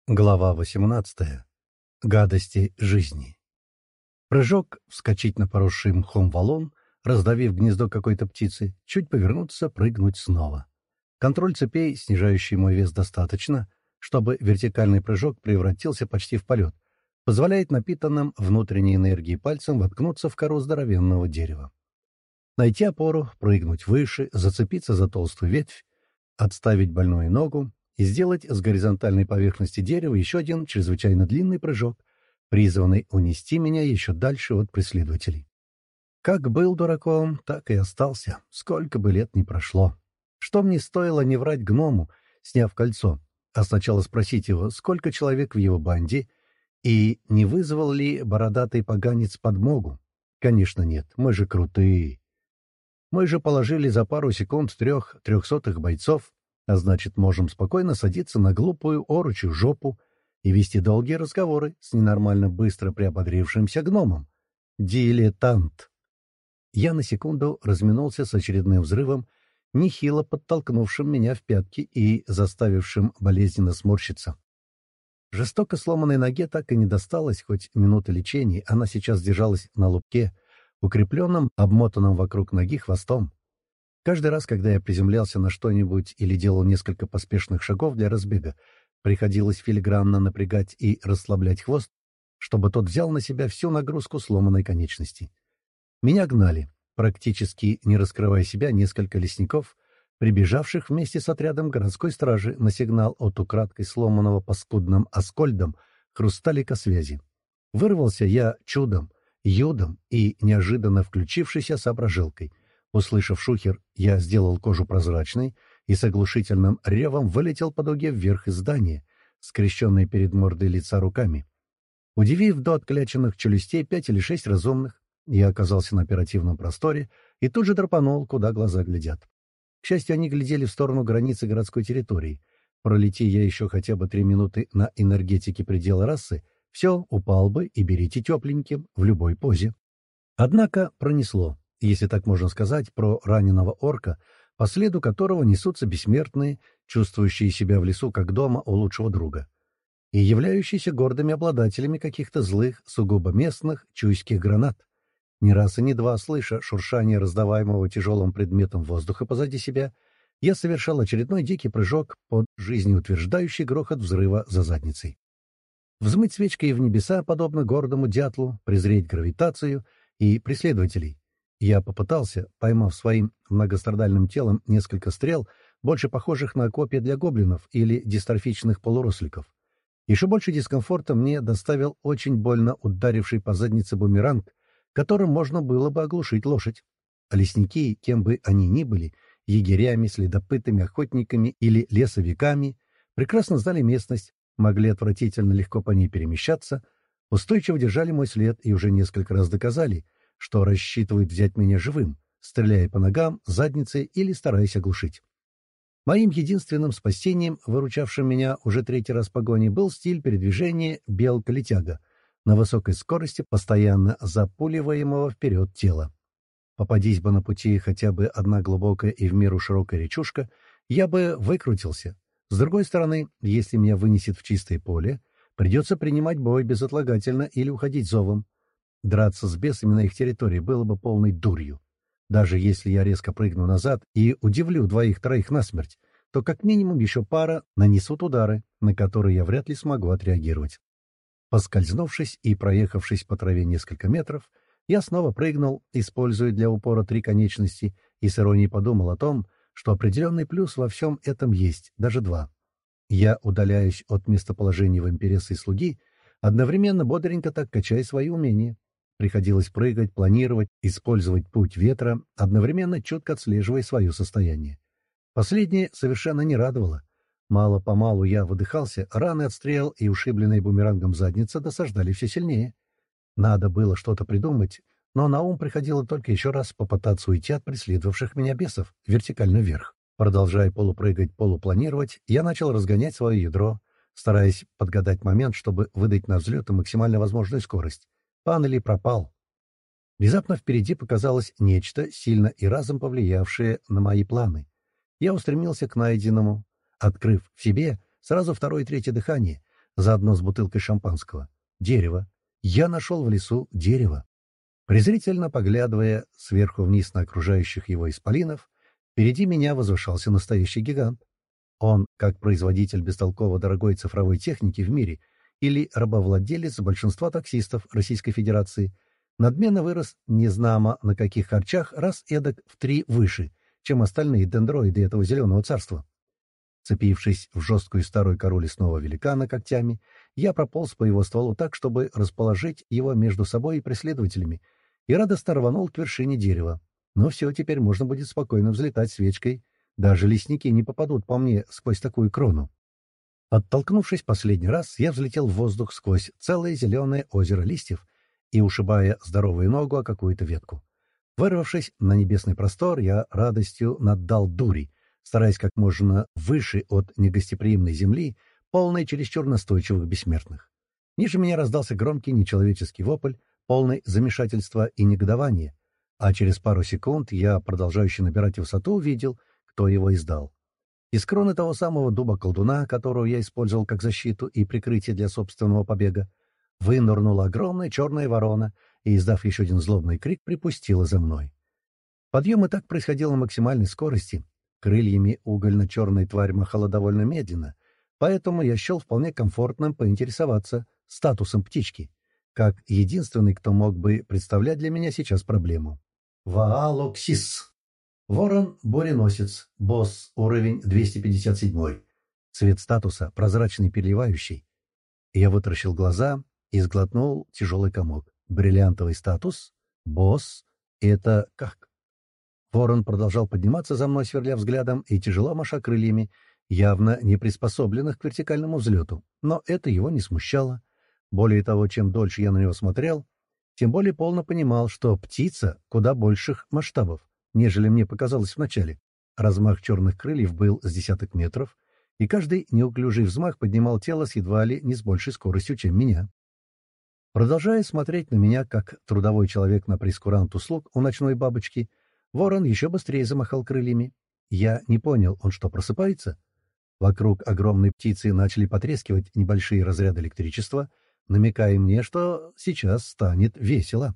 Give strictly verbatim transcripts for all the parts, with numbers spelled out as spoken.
Глава восемнадцатая. Гадости жизни. Прыжок, вскочить на поросший мхом валун, раздавив гнездо какой-то птицы, чуть повернуться, прыгнуть снова. Контроль цепей, снижающий мой вес достаточно, чтобы вертикальный прыжок превратился почти в полет, позволяет напитанным внутренней энергией пальцем воткнуться в кору здоровенного дерева. Найти опору, прыгнуть выше, зацепиться за толстую ветвь, отставить больную ногу и сделать с горизонтальной поверхности дерева еще один чрезвычайно длинный прыжок, призванный унести меня еще дальше от преследователей. Как был дураком, так и остался, сколько бы лет ни прошло. Что мне стоило не врать гному, сняв кольцо, а сначала спросить его, сколько человек в его банде, и не вызвал ли бородатый поганец подмогу? Конечно, нет, мы же крутые. Мы же положили за пару секунд трех трехсотых бойцов, а значит, можем спокойно садиться на глупую оручью жопу и вести долгие разговоры с ненормально быстро приободрившимся гномом. Дилетант. Я на секунду разминулся с очередным взрывом, нехило подтолкнувшим меня в пятки и заставившим болезненно сморщиться. Жестоко сломанной ноге так и не досталось хоть минуты лечения, она сейчас держалась на лупке, укрепленном, обмотанном вокруг ноги хвостом. Каждый раз, когда я приземлялся на что-нибудь или делал несколько поспешных шагов для разбега, приходилось филигранно напрягать и расслаблять хвост, чтобы тот взял на себя всю нагрузку сломанной конечности. Меня гнали, практически не раскрывая себя, несколько лесников, прибежавших вместе с отрядом городской стражи на сигнал от украдкой сломанного паскудным аскольдом хрусталика связи. Вырвался я чудом, юдом и неожиданно включившейся соображилкой. Услышав шухер, я сделал кожу прозрачной и с оглушительным ревом вылетел по дуге вверх из здания, скрещенной перед мордой лица руками. Удивив до откляченных челюстей пять или шесть разумных, я оказался на оперативном просторе и тут же драпанул, куда глаза глядят. К счастью, они глядели в сторону границы городской территории. Пролети я еще хотя бы три минуты на энергетике предела расы, все, упал бы и берите тепленьким в любой позе. Однако пронесло, если так можно сказать, про раненого орка, по следу которого несутся бессмертные, чувствующие себя в лесу как дома у лучшего друга, и являющиеся гордыми обладателями каких-то злых, сугубо местных, чуйских гранат. Ни раз и ни два, слыша шуршание раздаваемого тяжелым предметом воздуха позади себя, я совершал очередной дикий прыжок под жизнеутверждающий грохот взрыва за задницей. Взмыть свечкой в небеса, подобно гордому дятлу, презреть гравитацию и преследователей. Я попытался, поймав своим многострадальным телом несколько стрел, больше похожих на копья для гоблинов или дистрофичных полуросликов. Еще больше дискомфорта мне доставил очень больно ударивший по заднице бумеранг, которым можно было бы оглушить лошадь. А лесники, кем бы они ни были, егерями, следопытами, охотниками или лесовиками, прекрасно знали местность, могли отвратительно легко по ней перемещаться, устойчиво держали мой след и уже несколько раз доказали, что рассчитывают взять меня живым, стреляя по ногам, заднице или стараясь оглушить. Моим единственным спасением, выручавшим меня уже третий раз в погоне, был стиль передвижения белка-летяга на высокой скорости, постоянно запуливаемого вперед тела. Попадись бы на пути хотя бы одна глубокая и в меру широкая речушка, я бы выкрутился. С другой стороны, если меня вынесет в чистое поле, придется принимать бой безотлагательно или уходить зовом. Драться с бесами на их территории было бы полной дурью. Даже если я резко прыгну назад и удивлю двоих-троих насмерть, то как минимум еще пара нанесут удары, на которые я вряд ли смогу отреагировать. Поскользнувшись и проехавшись по траве несколько метров, я снова прыгнул, используя для упора три конечности, и с иронией подумал о том, что определенный плюс во всем этом есть, даже два. Я удаляюсь от местоположения вампирессы и слуги, одновременно бодренько так качая свои умения. Приходилось прыгать, планировать, использовать путь ветра, одновременно четко отслеживая свое состояние. Последнее совершенно не радовало. Мало-помалу я выдыхался, раны от стрел и ушибленная бумерангом задница досаждали все сильнее. Надо было что-то придумать, но на ум приходило только еще раз попытаться уйти от преследовавших меня бесов вертикально вверх. Продолжая полупрыгать, полупланировать, я начал разгонять свое ядро, стараясь подгадать момент, чтобы выдать на взлет максимально возможную скорость. Пан или пропал. Внезапно впереди показалось нечто, сильно и разом повлиявшее на мои планы. Я устремился к найденному, открыв в себе сразу второе и третье дыхание, заодно с бутылкой шампанского. Дерево. Я нашел в лесу дерево. Презрительно поглядывая сверху вниз на окружающих его исполинов, впереди меня возвышался настоящий гигант. Он, как производитель бестолково дорогой цифровой техники в мире или рабовладелец большинства таксистов Российской Федерации, надменно вырос незнамо на каких харчах раз эдак в три выше, чем остальные дендроиды этого зеленого царства. Цепившись в жесткую старую кору лесного великана когтями, я прополз по его стволу так, чтобы расположить его между собой и преследователями, и радостно рванул к вершине дерева. Но все, теперь можно будет спокойно взлетать свечкой. Даже лесники не попадут по мне сквозь такую крону. Оттолкнувшись последний раз, я взлетел в воздух сквозь целое зеленое озеро листьев и ушибая здоровую ногу о какую-то ветку. Вырвавшись на небесный простор, я радостью наддал дури, стараясь как можно выше от негостеприимной земли, полной чересчур настойчивых бессмертных. Ниже меня раздался громкий нечеловеческий вопль, полный замешательства и негодования, а через пару секунд я, продолжающий набирать высоту, увидел, кто его издал. Из кроны того самого дуба-колдуна, которую я использовал как защиту и прикрытие для собственного побега, вынырнула огромная черная ворона и, издав еще один злобный крик, припустила за мной. Подъем и так происходил на максимальной скорости. Крыльями угольно-черная тварь махала довольно медленно, поэтому я счел вполне комфортным поинтересоваться статусом птички, как единственный, кто мог бы представлять для меня сейчас проблему. Ваалоксис. Ворон-буреносец. Босс. Уровень двести пятьдесят семь. Цвет статуса — прозрачный, переливающий. Я вытаращил глаза и сглотнул тяжелый комок. Бриллиантовый статус? Босс? Это как? Ворон продолжал подниматься за мной, сверля взглядом и тяжело маша крыльями, явно не приспособленных к вертикальному взлету. Но это его не смущало. Более того, чем дольше я на него смотрел, тем более полно понимал, что птица куда больших масштабов, нежели мне показалось вначале. Размах черных крыльев был с десяток метров, и каждый неуклюжий взмах поднимал тело с едва ли не с большей скоростью, чем меня. Продолжая смотреть на меня, как трудовой человек на прейскурант услуг у ночной бабочки, ворон еще быстрее замахал крыльями. Я не понял, он что, просыпается? Вокруг огромной птицы начали потрескивать небольшие разряды электричества, намекая мне, что сейчас станет весело.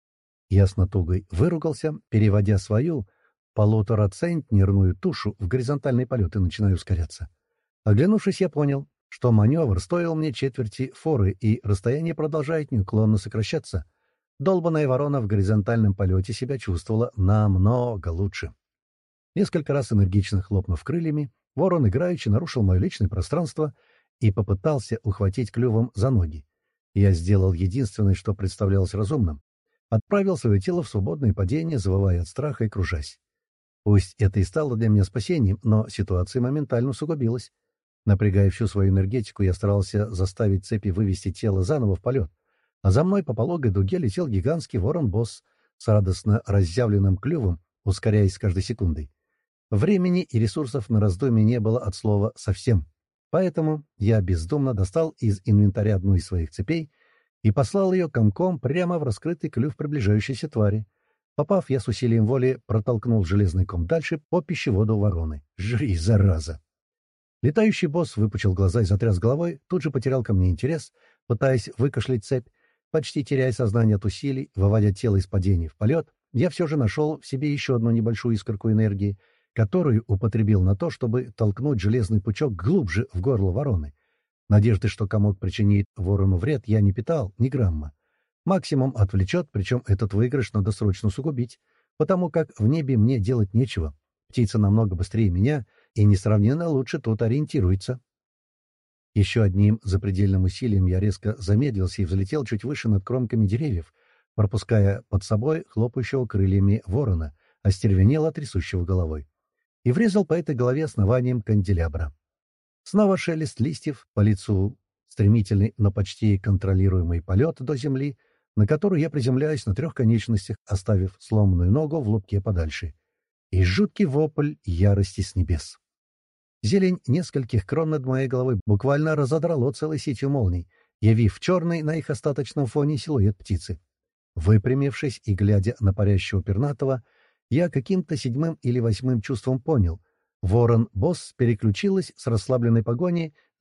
Я с натугой выругался, переводя свою полуторацентнерную тушу в горизонтальный полет и начинаю ускоряться. Оглянувшись, я понял, что маневр стоил мне четверти форы, и расстояние продолжает неуклонно сокращаться. Долбаная ворона в горизонтальном полете себя чувствовала намного лучше. Несколько раз энергично хлопнув крыльями, ворон играючи нарушил мое личное пространство и попытался ухватить клювом за ноги. Я сделал единственное, что представлялось разумным. Отправил свое тело в свободное падение, завывая от страха и кружась. Пусть это и стало для меня спасением, но ситуация моментально усугубилась. Напрягая всю свою энергетику, я старался заставить цепи вывести тело заново в полет, а за мной по пологой дуге летел гигантский ворон-босс с радостно разъявленным клювом, ускоряясь с каждой секундой. Времени и ресурсов на раздумье не было от слова «совсем». Поэтому я бездумно достал из инвентаря одну из своих цепей и послал ее комком прямо в раскрытый клюв приближающейся твари. Попав, я с усилием воли протолкнул железный ком дальше по пищеводу вороны. «Жри, зараза!» Летающий босс выпучил глаза и затряс головой, тут же потерял ко мне интерес, пытаясь выкашлять цепь. Почти теряя сознание от усилий, выводя тело из падения в полет, я все же нашел в себе еще одну небольшую искорку энергии, которую употребил на то, чтобы толкнуть железный пучок глубже в горло вороны. Надежды, что комок причинит ворону вред, я не питал ни грамма. Максимум отвлечет, причем этот выигрыш надо срочно усугубить, потому как в небе мне делать нечего. Птица намного быстрее меня и несравненно лучше тут ориентируется. Еще одним запредельным усилием я резко замедлился и взлетел чуть выше над кромками деревьев, пропуская под собой хлопающего крыльями ворона, остервенело трясущего головой, и врезал по этой голове основанием канделябра. Снова шелест листьев, по лицу стремительный, но почти контролируемый полет до земли, на которую я приземляюсь на трех конечностях, оставив сломанную ногу в лобке подальше. И жуткий вопль ярости с небес. Зелень нескольких крон над моей головой буквально разодрало целой сетью молний, явив черный на их остаточном фоне силуэт птицы. Выпрямившись и глядя на парящего пернатого, я каким-то седьмым или восьмым чувством понял — ворон-босс переключилась с расслабленной погони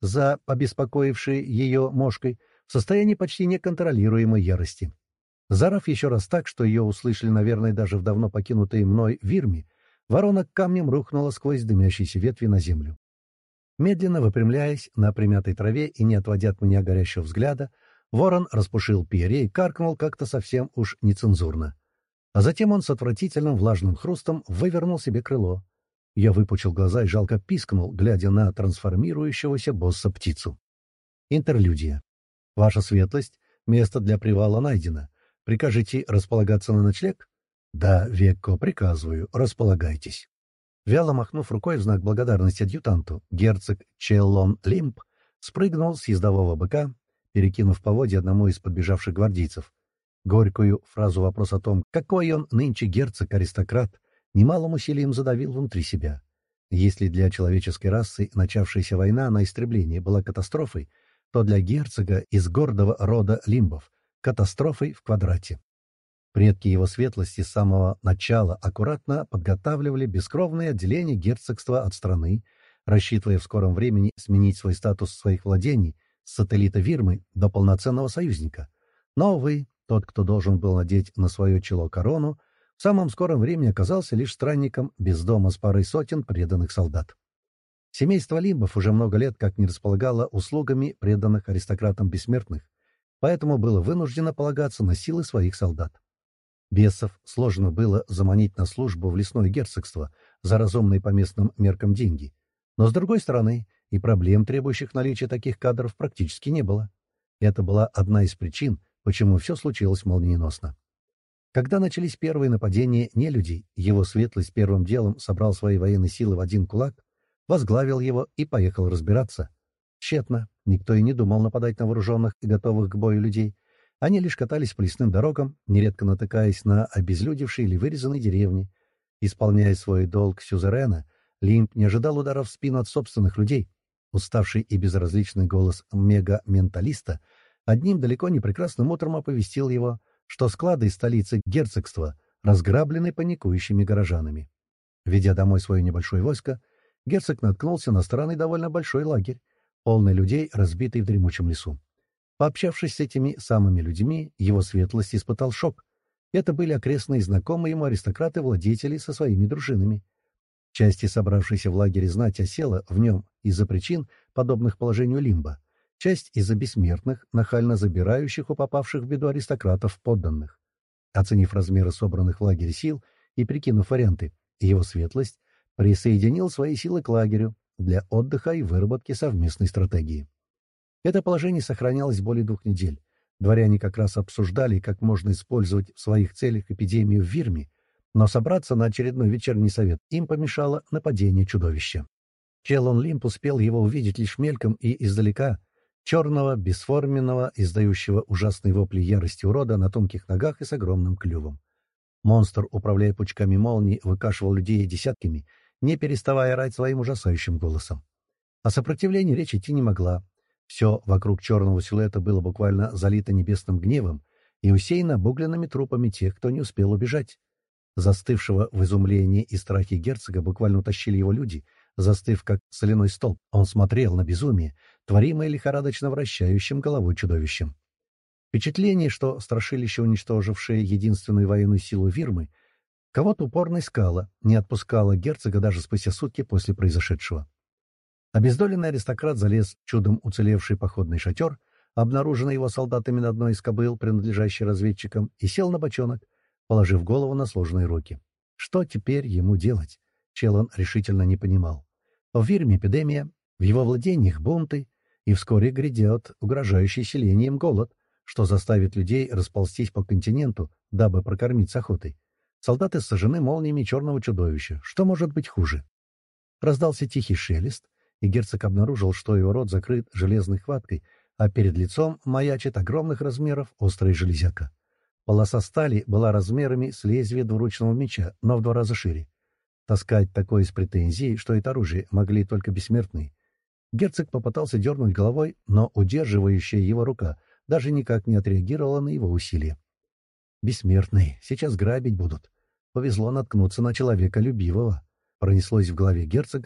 за обеспокоившей ее мошкой, в состоянии почти неконтролируемой ярости. Заорав еще раз так, что ее услышали, наверное, даже в давно покинутой мной Вирме, ворона камнем рухнула сквозь дымящиеся ветви на землю. Медленно выпрямляясь на примятой траве и не отводя от меня горящего взгляда, ворон распушил перья и каркнул как-то совсем уж нецензурно. А затем он с отвратительным влажным хрустом вывернул себе крыло. Я выпучил глаза и жалко пискнул, глядя на трансформирующегося босса-птицу. Интерлюдия. Ваша светлость, место для привала найдено. Прикажете располагаться на ночлег? Да, Векко, приказываю, располагайтесь. Вяло махнув рукой в знак благодарности адъютанту, герцог Челлон Лимп спрыгнул с ездового быка, перекинув поводья одному из подбежавших гвардейцев. Горькую фразу вопрос о том, какой он нынче герцог-аристократ, немалым усилием задавил внутри себя. Если для человеческой расы начавшаяся война на истребление была катастрофой, то для герцога из гордого рода Лимбов — катастрофой в квадрате. Предки его светлости с самого начала аккуратно подготавливали бескровное отделение герцогства от страны, рассчитывая в скором времени сменить свой статус своих владений с сателлита Вирмы до полноценного союзника. Но, увы, тот, кто должен был надеть на свое чело корону, в самом скором времени оказался лишь странником без дома с парой сотен преданных солдат. Семейство Лимбов уже много лет как не располагало услугами преданных аристократам бессмертных, поэтому было вынуждено полагаться на силы своих солдат. Бесов сложно было заманить на службу в лесное герцогство за разумные по местным меркам деньги. Но, с другой стороны, и проблем, требующих наличия таких кадров, практически не было. Это была одна из причин, почему все случилось молниеносно. Когда начались первые нападения нелюдей, его светлость первым делом собрал свои военные силы в один кулак, возглавил его и поехал разбираться. Тщетно, никто и не думал нападать на вооруженных и готовых к бою людей. Они лишь катались по лесным дорогам, нередко натыкаясь на обезлюдевшие или вырезанные деревни. Исполняя свой долг сюзерена, Лимп не ожидал ударов в спину от собственных людей. Уставший и безразличный голос мега-менталиста одним далеко не прекрасным утром оповестил его, что склады из столицы герцогства разграблены паникующими горожанами. Ведя домой свое небольшое войско, герцог наткнулся на странный довольно большой лагерь, полный людей, разбитый в дремучем лесу. Пообщавшись с этими самыми людьми, его светлость испытал шок. Это были окрестные знакомые ему аристократы-владетели со своими дружинами. Части собравшейся в лагере знать осела в нем из-за причин, подобных положению Лимба, часть из-за бессмертных, нахально забирающих у попавших в беду аристократов подданных. Оценив размеры собранных в лагере сил и прикинув варианты, его светлость присоединил свои силы к лагерю для отдыха и выработки совместной стратегии. Это положение сохранялось более двух недель. Дворяне как раз обсуждали, как можно использовать в своих целях эпидемию в Вирме, но собраться на очередной вечерний совет им помешало нападение чудовища. Челлон Лимп успел его увидеть лишь мельком и издалека, черного, бесформенного, издающего ужасные вопли ярости урода на тонких ногах и с огромным клювом. Монстр, управляя пучками молний, выкашивал людей десятками, не переставая орать своим ужасающим голосом. О сопротивлении речь идти не могла. Все вокруг черного силуэта было буквально залито небесным гневом и усеяно обугленными трупами тех, кто не успел убежать. Застывшего в изумлении и страхе герцога буквально утащили его люди, застыв как соляной столб. Он смотрел на безумие, творимое лихорадочно вращающим головой чудовищем. Впечатление, что страшилище, уничтожившее единственную военную силу Вирмы, кого-то упорно искало, не отпускало герцога даже спустя сутки после произошедшего. Обездоленный аристократ залез в чудом уцелевший походный шатер, обнаруженный его солдатами на одной из кобыл, принадлежащей разведчикам, и сел на бочонок, положив голову на сложные руки. Что теперь ему делать? Челлон решительно не понимал. В Вирме эпидемия, в его владениях бунты, и вскоре грядет угрожающий селением голод, что заставит людей расползтись по континенту, дабы прокормиться охотой. Солдаты сожжены молниями черного чудовища. Что может быть хуже? Раздался тихий шелест, и герцог обнаружил, что его рот закрыт железной хваткой, а перед лицом маячит огромных размеров острая железяка. Полоса стали была размерами с лезвия двуручного меча, но в два раза шире. Таскать такое с претензией, что это оружие, могли только бессмертные. Герцог попытался дернуть головой, но удерживающая его рука даже никак не отреагировала на его усилия. «Бессмертные, сейчас грабить будут. Повезло наткнуться на человека любивого», — пронеслось в голове герцога,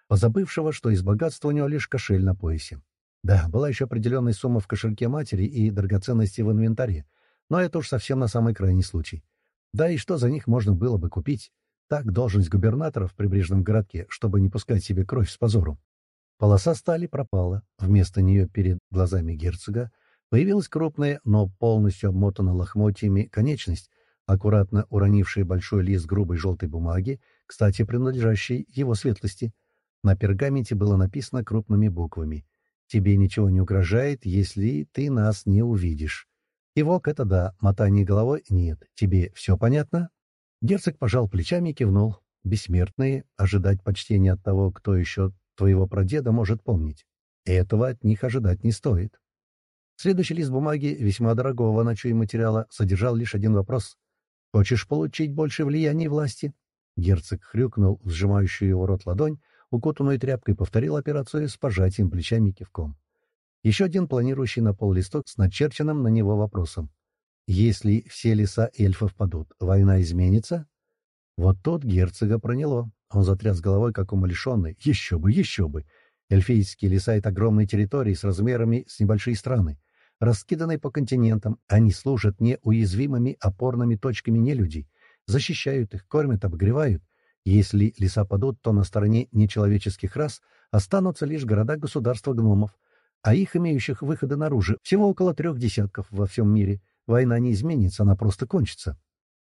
позабывшего, что из богатства у него лишь кошель на поясе. Да, была еще определенная сумма в кошельке матери и драгоценности в инвентаре, но это уж совсем на самый крайний случай. Да и что за них можно было бы купить? Так, должность губернатора в прибрежном городке, чтобы не пускать себе кровь с позором. Полоса стали пропала. Вместо нее перед глазами герцога появилась крупная, но полностью обмотанная лохмотьями конечность, аккуратно уронившая большой лист грубой желтой бумаги, кстати, принадлежащей его светлости. На пергаменте было написано крупными буквами: «Тебе ничего не угрожает, если ты нас не увидишь». Кивок — это да, мотание головой — нет. Тебе все понятно? Герцог пожал плечами и кивнул. Бессмертные ожидать почтения от того, кто еще твоего прадеда может помнить. Этого от них ожидать не стоит. Следующий лист бумаги, весьма дорогого ночью и материала, содержал лишь один вопрос. «Хочешь получить больше влияния и власти?» Герцог хрюкнул в сжимающую его рот ладонь, укутанную тряпкой, повторил операцию с пожатием плечами и кивком. Еще один планирующий на пол листок с начерченным на него вопросом. «Если все леса эльфов падут, война изменится?» Вот тут герцога проняло. Он затряс головой, как умалишенный. Еще бы, еще бы! Эльфийские леса — это огромные территории с размерами с небольшие страны. Раскиданные по континентам, они служат неуязвимыми опорными точками нелюдей, защищают их, кормят, обогревают. Если леса падут, то на стороне нечеловеческих рас останутся лишь города-государства гномов, а их, имеющих выходы наружу, всего около трех десятков во всем мире. Война не изменится, она просто кончится.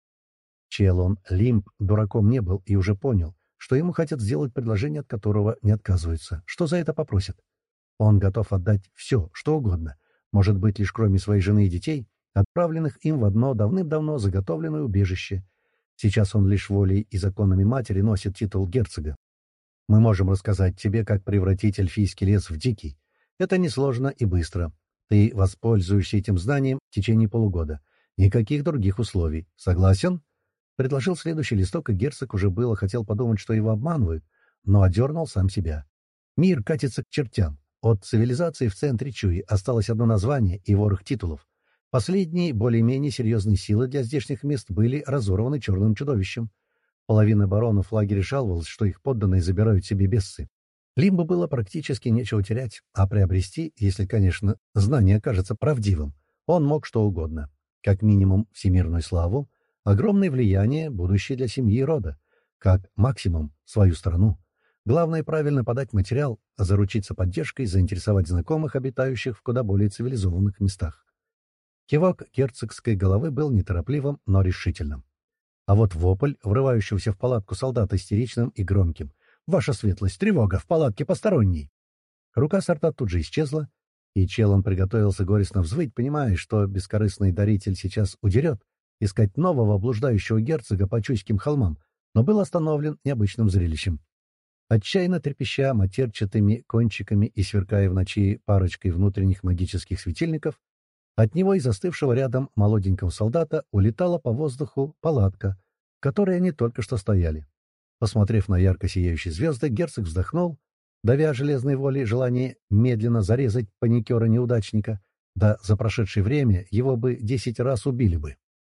Челон Лимб дураком не был и уже понял, что ему хотят сделать предложение, от которого не отказываются. Что за это попросят? Он готов отдать все, что угодно, может быть, лишь кроме своей жены и детей, отправленных им в одно давным-давно заготовленное убежище. Сейчас он лишь волей и законами матери носит титул герцога. Мы можем рассказать тебе, как превратить эльфийский лес в дикий. Это несложно и быстро. Ты воспользуешься этим знанием в течение полугода. Никаких других условий. Согласен? Предложил следующий листок, и герцог уже было хотел подумать, что его обманывают, но одернул сам себя. Мир катится к чертям. От цивилизации в центре Чуи осталось одно название и ворох титулов. Последние, более-менее серьезные силы для здешних мест были разорваны черным чудовищем. Половина баронов в лагере жаловалась, что их подданные забирают себе бессы. Лимбу было практически нечего терять, а приобрести, если, конечно, знание окажется правдивым, он мог что угодно. Как минимум всемирную славу, огромное влияние, будущее для семьи и рода, как максимум свою страну. Главное — правильно подать материал, заручиться поддержкой, заинтересовать знакомых, обитающих в куда более цивилизованных местах. Кивок герцогской головы был неторопливым, но решительным. А вот вопль, врывающегося в палатку солдата, истеричным и громким. «Ваша светлость! Тревога! В палатке посторонний!» Рука сорта тут же исчезла, и челом приготовился горестно взвыть, понимая, что бескорыстный даритель сейчас удерет, искать нового блуждающего герцога по Чуйским холмам, но был остановлен необычным зрелищем. Отчаянно трепеща матерчатыми кончиками и сверкая в ночи парочкой внутренних магических светильников, от него и застывшего рядом молоденького солдата улетала по воздуху палатка, в которой они только что стояли. Посмотрев на ярко сияющие звезды, герцог вздохнул, давя железной волей желание медленно зарезать паникера-неудачника, да за прошедшее время его бы десять раз убили бы.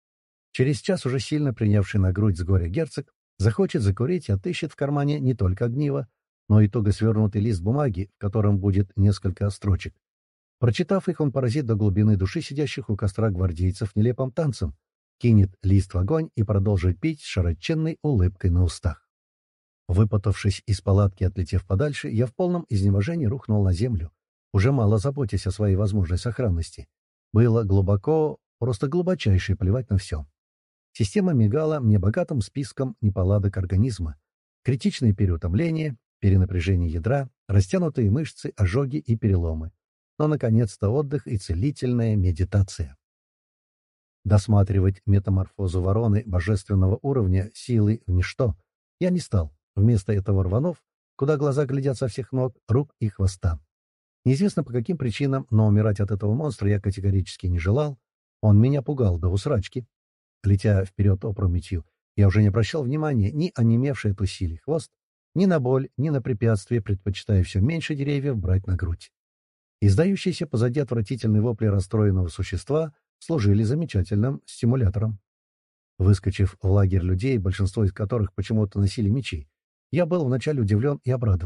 Через час уже сильно принявший на грудь с горя герцог захочет закурить и отыщет в кармане не только огниво, но и туго свернутый лист бумаги, в котором будет несколько строчек. Прочитав их, он поразит до глубины души сидящих у костра гвардейцев нелепым танцем, кинет лист в огонь и продолжит пить с широченной улыбкой на устах. Выпутавшись из палатки и отлетев подальше, я в полном изнеможении рухнул на землю, уже мало заботясь о своей возможной сохранности. Было глубоко, просто глубочайше плевать на все. Система мигала мне богатым списком неполадок организма. Критичное переутомление, перенапряжение ядра, растянутые мышцы, ожоги и переломы. Но, наконец-то, отдых и целительная медитация. Досматривать метаморфозу вороны божественного уровня силы в ничто я не стал. Вместо этого рванув, куда глаза глядят со всех ног, рук и хвоста. Неизвестно по каким причинам, но умирать от этого монстра я категорически не желал. Он меня пугал до усрачки. Летя вперед опрометью, я уже не обращал внимания ни онемевший от усилий хвост, ни на боль, ни на препятствия, предпочитая все меньше деревьев брать на грудь. Издающиеся позади отвратительные вопли расстроенного существа служили замечательным стимулятором. Выскочив в лагерь людей, большинство из которых почему-то носили мечи, я был вначале удивлен и обрадован.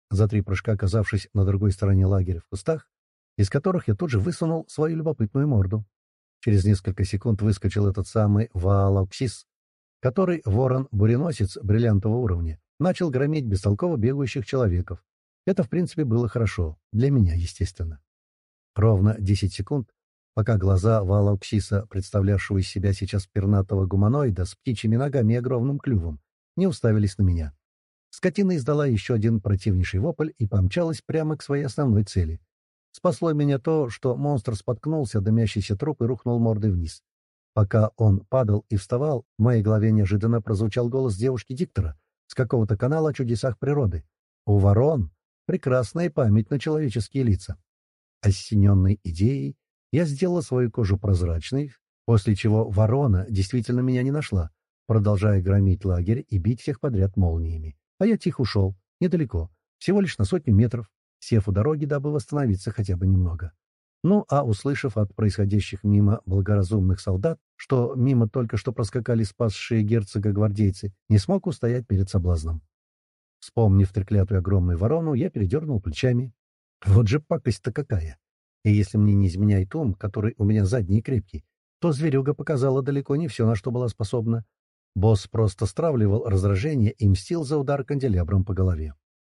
за три прыжка оказавшись на другой стороне лагеря в кустах, из которых я тут же высунул свою любопытную морду. Через несколько секунд выскочил этот самый Ваалауксис, который ворон-буреносец бриллиантового уровня, начал громить бестолково бегающих человеков. Это, в принципе, было хорошо. Для меня, естественно. Ровно десять секунд, пока глаза Ваалауксиса, представлявшего из себя сейчас пернатого гуманоида с птичьими ногами и огромным клювом, не уставились на меня. Скотина издала еще один противнейший вопль и помчалась прямо к своей основной цели. Спасло меня то, что монстр споткнулся, дымящийся труп и рухнул мордой вниз. Пока он падал и вставал, в моей голове неожиданно прозвучал голос девушки-диктора с какого-то канала о чудесах природы. У ворон прекрасная память на человеческие лица. Осененной идеей, я сделала свою кожу прозрачной, после чего ворона действительно меня не нашла, продолжая громить лагерь и бить всех подряд молниями. А я тихо ушел, недалеко, всего лишь на сотню метров, сев у дороги, дабы восстановиться хотя бы немного. Ну, а услышав от происходящих мимо благоразумных солдат, что мимо только что проскакали спасшие герцога гвардейцы, не смог устоять перед соблазном. Вспомнив треклятую огромную ворону, я передернул плечами. Вот же пакость-то какая! И если мне не изменяет ум, который у меня задний и крепкий, то зверюга показала далеко не все, на что была способна. Босс просто стравливал раздражение и мстил за удар канделябром по голове.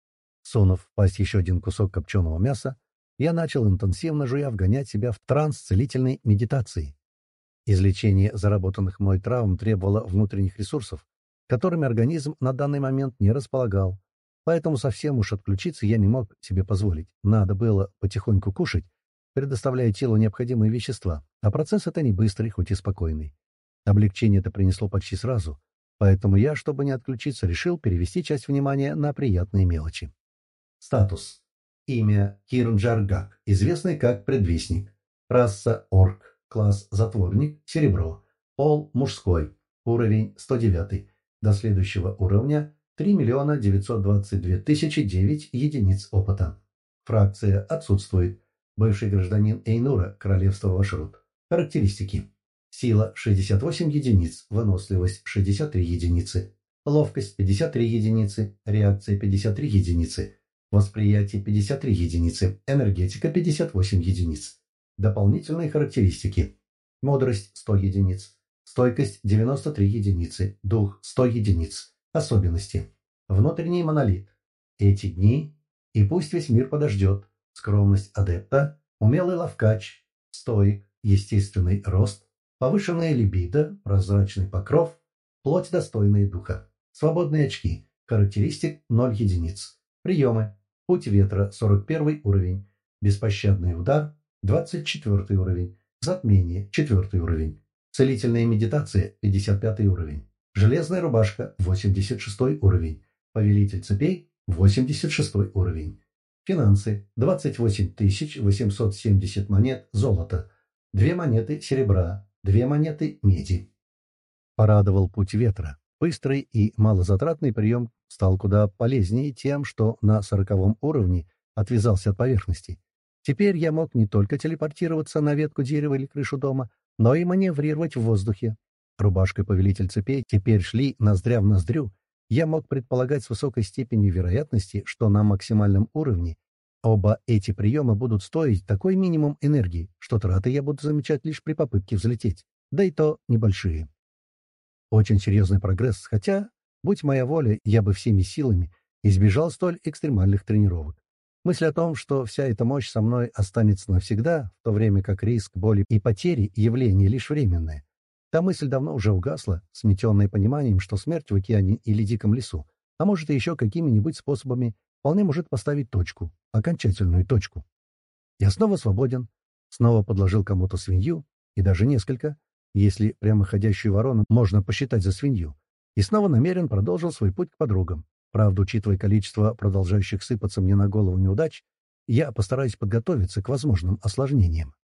Сунув в пасть еще один кусок копченого мяса, я начал интенсивно жуя вгонять себя в транс целительной медитации. Излечение заработанных мной травм требовало внутренних ресурсов, которыми организм на данный момент не располагал, поэтому совсем уж отключиться я не мог себе позволить. Надо было потихоньку кушать, предоставляя телу необходимые вещества, а процесс это не быстрый, хоть и спокойный. Облегчение это принесло почти сразу, поэтому я, чтобы не отключиться, решил перевести часть внимания на приятные мелочи. Статус. Имя Кирнджаргак, известный как Предвестник. Раса Орк. Класс Затворник. Серебро. Пол мужской. Уровень сто девять. До следующего уровня три миллиона девятьсот двадцать две тысячи девять единиц опыта. Фракция отсутствует. Бывший гражданин Эйнура, королевство Вашрут. Характеристики. Сила шестьдесят восемь единиц, выносливость шестьдесят три единицы, ловкость пятьдесят три единицы, реакция пятьдесят три единицы, восприятие пятьдесят три единицы, энергетика пятьдесят восемь единиц. Дополнительные характеристики. Мудрость сто единиц, стойкость девяносто три единицы, дух сто единиц. Особенности. Внутренний монолит. Эти дни, и пусть весь мир подождет. Скромность адепта, умелый ловкач, стоик, естественный рост, повышенная либидо, прозрачный покров, плоть достойная духа. Свободные очки. Характеристик ноль единиц. Приемы. Путь ветра сорок первый уровень. Беспощадный удар двадцать четвёртый уровень. Затмение четвёртый уровень. Целительная медитация пятьдесят пятый уровень. Железная рубашка восемьдесят шестой уровень. Повелитель цепей восемьдесят шестой уровень. Финансы двадцать восемь тысяч восемьсот семьдесят монет золота. Две монеты серебра. Две монеты меди. Порадовал путь ветра. Быстрый и малозатратный прием стал куда полезнее тем, что на сороковом уровне отвязался от поверхности. Теперь я мог не только телепортироваться на ветку дерева или крышу дома, но и маневрировать в воздухе. Рубашкой повелитель цепей теперь шли ноздря в ноздрю. Я мог предполагать с высокой степенью вероятности, что на максимальном уровне оба эти приема будут стоить такой минимум энергии, что траты я буду замечать лишь при попытке взлететь, да и то небольшие. Очень серьезный прогресс, хотя, будь моя воля, я бы всеми силами избежал столь экстремальных тренировок. Мысль о том, что вся эта мощь со мной останется навсегда, в то время как риск, боли и потери — явление лишь временное, та мысль давно уже угасла, сметенная пониманием, что смерть в океане или диком лесу, а может и еще какими-нибудь способами, вполне может поставить точку, окончательную точку. Я снова свободен, снова подложил кому-то свинью, и даже несколько, если прямоходящую ворону можно посчитать за свинью, и снова намерен продолжил свой путь к подругам. Правда, учитывая количество продолжающих сыпаться мне на голову неудач, я постараюсь подготовиться к возможным осложнениям.